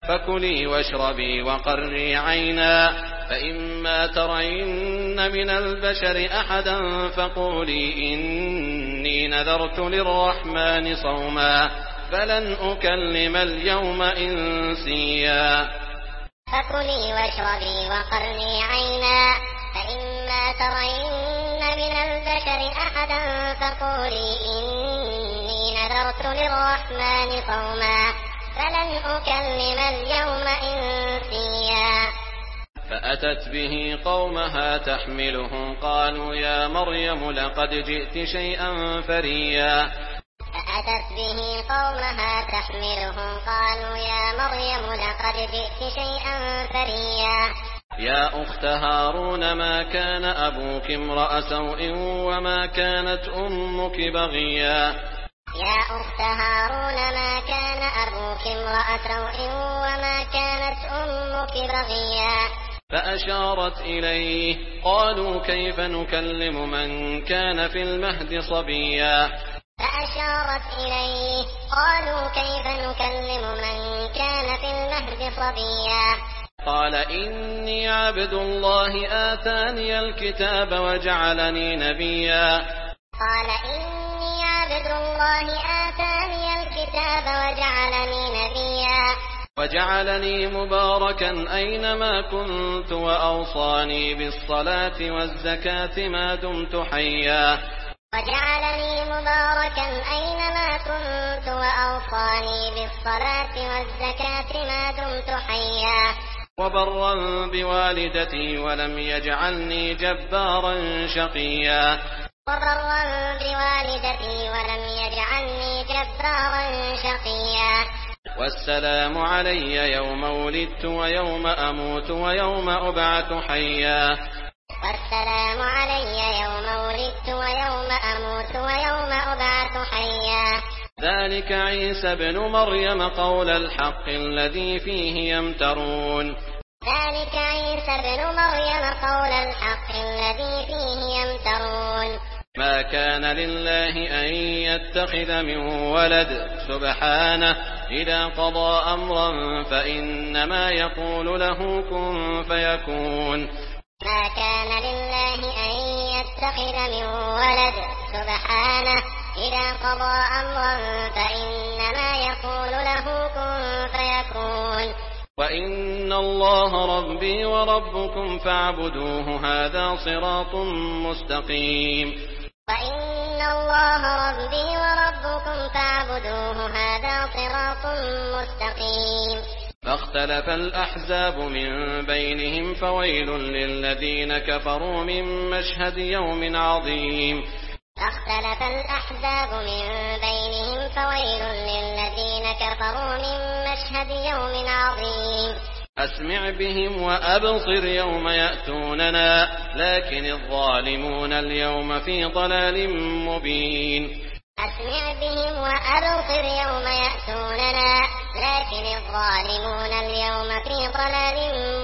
فكلي واشربي وقري عينا، فإما ترين من البشر أحدا فقولي إني نذرت للرحمن صوما فلن أكلم اليوم إنسيا. فكلي واشربي وقري عينا، فإما ترين من البشر أحدا فقولي إني نذرت للرحمن صوما فلن أكلم اليوم إنسيا. فأتت به قومها تحمله قالوا يا مريم لقد جئت شيئا فريا. فأتت به قومها تحمله قالوا يا مريم لقد جئت شيئا فريا. يا أخت هارون ما كان أبوك امرأ سوء وما كانت أمك بغيا. يا أخت هارون ما كان أبوك امرأ سوء وما كانت أمك بغيا. فأشارت إليه قالوا كيف نكلم من كان في المهد صبيا. فأشارت إليه قالوا كيف نكلم من كان في المهد صبيا. قال إني عبد الله آتاني الكتاب وجعلني نبيا. قال إني عبد الله آتاني الكتاب وجعلني مباركا أينما كنت وأوصاني بالصلاة والزكاة ما دمت حيا. وجعلني مباركا أينما كنت وأوصاني بالصلاة والزكاة ما دمت حيا. وبرا بوالدتي ولم يجعلني جبارا شقيا. وبرا بوالدتي ولم يجعلني جبارا شقيا. والسلام علي يوم ولدت ويوم أموت ويوم أبعث حيا. والسلام علي يوم ولدت ويوم أموت ويوم أبعث حيا. ذلك عيسى ابن مريم قول الحق الذي فيه يمترون. ذلك عيسى ابن مريم قول الحق الذي فيه يمترون. ما كان لله أن يتخذ من ولد سبحانه إذا قضى أمرا فإنما يقول له كن فيكون. ما كان لله أن يتخذ من ولد سبحانه إذا قضى أمرا فإنما يقول له كن فيكون. وإن الله ربي وربكم فاعبدوه هذا صراط مستقيم. وإن الله ربي وربكم فاعبدوه هذا صراط مستقيم. فاختلف الأحزاب من بينهم فويل للذين كفروا من مشهد يوم عظيم. فاختلف الأحزاب من بينهم فويل للذين كفروا من مشهد يوم عظيم. أسمع بهم وأبصر يوم يأتوننا لكن الظالمون اليوم في ضلال مبين. أسمع بهم وأبصر يوم يأتوننا لكن الظالمون اليوم في ضلال